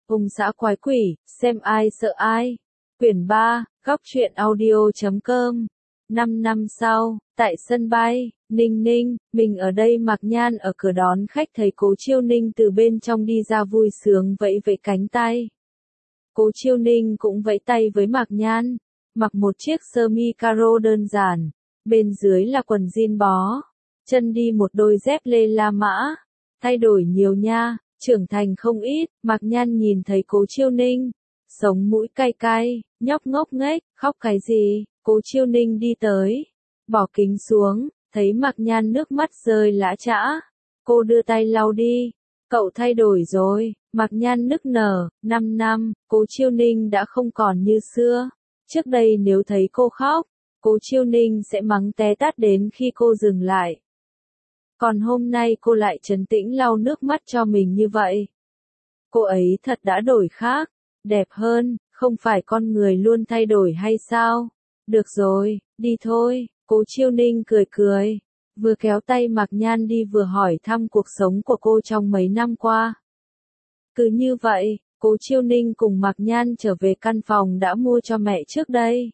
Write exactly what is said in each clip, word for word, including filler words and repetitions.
Hùng xã quái quỷ, xem ai sợ ai. Quyển ba, góc truyện audio chấm com. Năm năm sau, tại sân bay, Ninh Ninh, mình ở đây Mạc Nhan ở cửa đón khách thấy Cố Chiêu Ninh từ bên trong đi ra vui sướng vẫy vẫy cánh tay. Cố Chiêu Ninh cũng vẫy tay với Mạc Nhan, mặc một chiếc sơ mi caro đơn giản, bên dưới là quần jean bó, chân đi một đôi dép lê La Mã. Thay đổi nhiều nha, trưởng thành không ít. Mạc Nhan nhìn thấy Cố Chiêu Ninh, sống mũi cay cay, nhóc ngốc nghếch, khóc cái gì? Cố Chiêu Ninh đi tới, bỏ kính xuống, thấy Mạc Nhan nước mắt rơi lã chã. Cô đưa tay lau đi. Cậu thay đổi rồi. Mạc Nhan nức nở. Năm năm, Cố Chiêu Ninh đã không còn như xưa. Trước đây nếu thấy cô khóc, Cố Chiêu Ninh sẽ mắng té tát đến khi cô dừng lại. Còn hôm nay cô lại trấn tĩnh lau nước mắt cho mình như vậy. Cô ấy thật đã đổi khác, đẹp hơn, không phải con người luôn thay đổi hay sao? Được rồi, đi thôi. Cố Chiêu Ninh cười cười, vừa kéo tay Mạc Nhan đi vừa hỏi thăm cuộc sống của cô trong mấy năm qua. Cứ như vậy, Cố Chiêu Ninh cùng Mạc Nhan trở về căn phòng đã mua cho mẹ trước đây.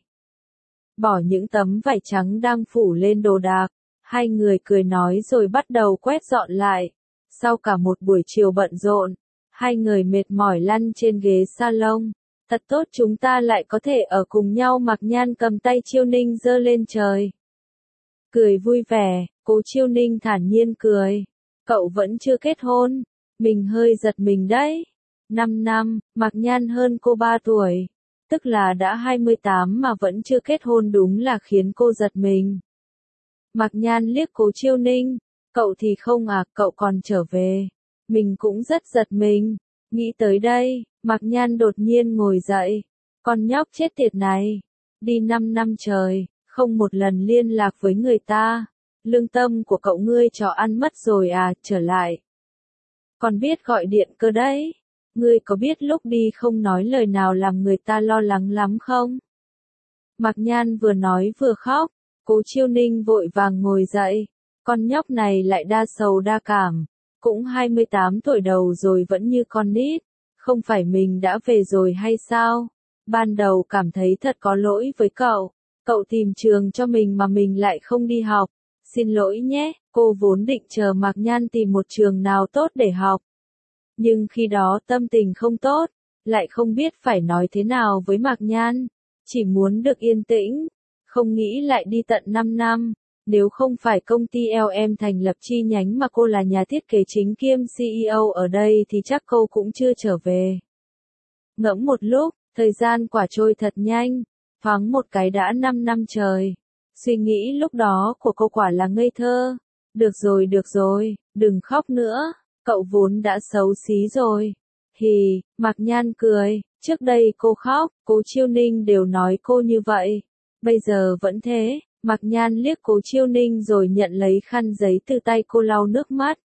Bỏ những tấm vải trắng đang phủ lên đồ đạc, hai người cười nói rồi bắt đầu quét dọn lại. Sau cả một buổi chiều bận rộn, hai người mệt mỏi lăn trên ghế salon. Thật tốt chúng ta lại có thể ở cùng nhau. Mạc Nhan cầm tay Chiêu Ninh giơ lên trời. Cười vui vẻ. Cố Chiêu Ninh thản nhiên cười. Cậu vẫn chưa kết hôn. Mình hơi giật mình đấy. Năm năm, Mạc Nhan hơn cô ba tuổi. Tức là đã hai mươi tám mà vẫn chưa kết hôn đúng là khiến cô giật mình. Mạc Nhan liếc Cố Chiêu Ninh. Cậu thì không à, cậu còn trở về. Mình cũng rất giật mình. Nghĩ tới đây, Mạc Nhan đột nhiên ngồi dậy. Con nhóc chết tiệt này. Đi năm năm trời, không một lần liên lạc với người ta. Lương tâm của cậu ngươi cho ăn mất rồi à, trở lại. Còn biết gọi điện cơ đấy. Ngươi có biết lúc đi không nói lời nào làm người ta lo lắng lắm không? Mạc Nhan vừa nói vừa khóc. Cố Chiêu Ninh vội vàng ngồi dậy. Con nhóc này lại đa sầu đa cảm. Cũng hai mươi tám tuổi đầu rồi vẫn như con nít. Không phải mình đã về rồi hay sao? Ban đầu cảm thấy thật có lỗi với cậu. Cậu tìm trường cho mình mà mình lại không đi học. Xin lỗi nhé, cô vốn định chờ Mạc Nhan tìm một trường nào tốt để học. Nhưng khi đó tâm tình không tốt, lại không biết phải nói thế nào với Mạc Nhan. Chỉ muốn được yên tĩnh, không nghĩ lại đi tận năm năm. Nếu không phải công ty lờ em thành lập chi nhánh mà cô là nhà thiết kế chính kiêm xê e ô ở đây thì chắc cô cũng chưa trở về. Ngẫm một lúc, thời gian quả trôi thật nhanh, thoáng một cái đã năm năm trời. Suy nghĩ lúc đó của cô quả là ngây thơ. Được rồi được rồi, đừng khóc nữa, cậu vốn đã xấu xí rồi. Hì, Mạc Nhan cười, trước đây cô khóc, Cố Chiêu Ninh đều nói cô như vậy. Bây giờ vẫn thế. Mạc Nhan liếc Cố Chiêu Ninh rồi nhận lấy khăn giấy từ tay cô lau nước mắt.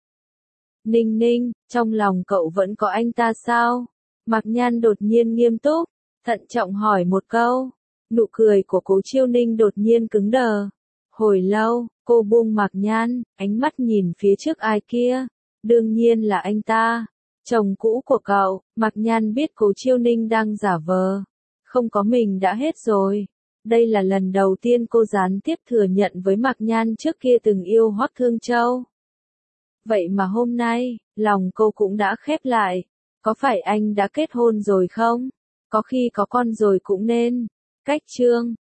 Ninh Ninh, trong lòng cậu vẫn có anh ta sao? Mạc Nhan đột nhiên nghiêm túc, thận trọng hỏi một câu. Nụ cười của Cố Chiêu Ninh đột nhiên cứng đờ. Hồi lâu, cô buông Mạc Nhan, ánh mắt nhìn phía trước ai kia. Đương nhiên là anh ta, chồng cũ của cậu. Mạc Nhan biết Cố Chiêu Ninh đang giả vờ. Không có mình đã hết rồi. Đây là lần đầu tiên cô gián tiếp thừa nhận với Mạc Nhan trước kia từng yêu Hoắc Thương Châu. Vậy mà hôm nay, lòng cô cũng đã khép lại. Có phải anh đã kết hôn rồi không? Có khi có con rồi cũng nên. Cách chương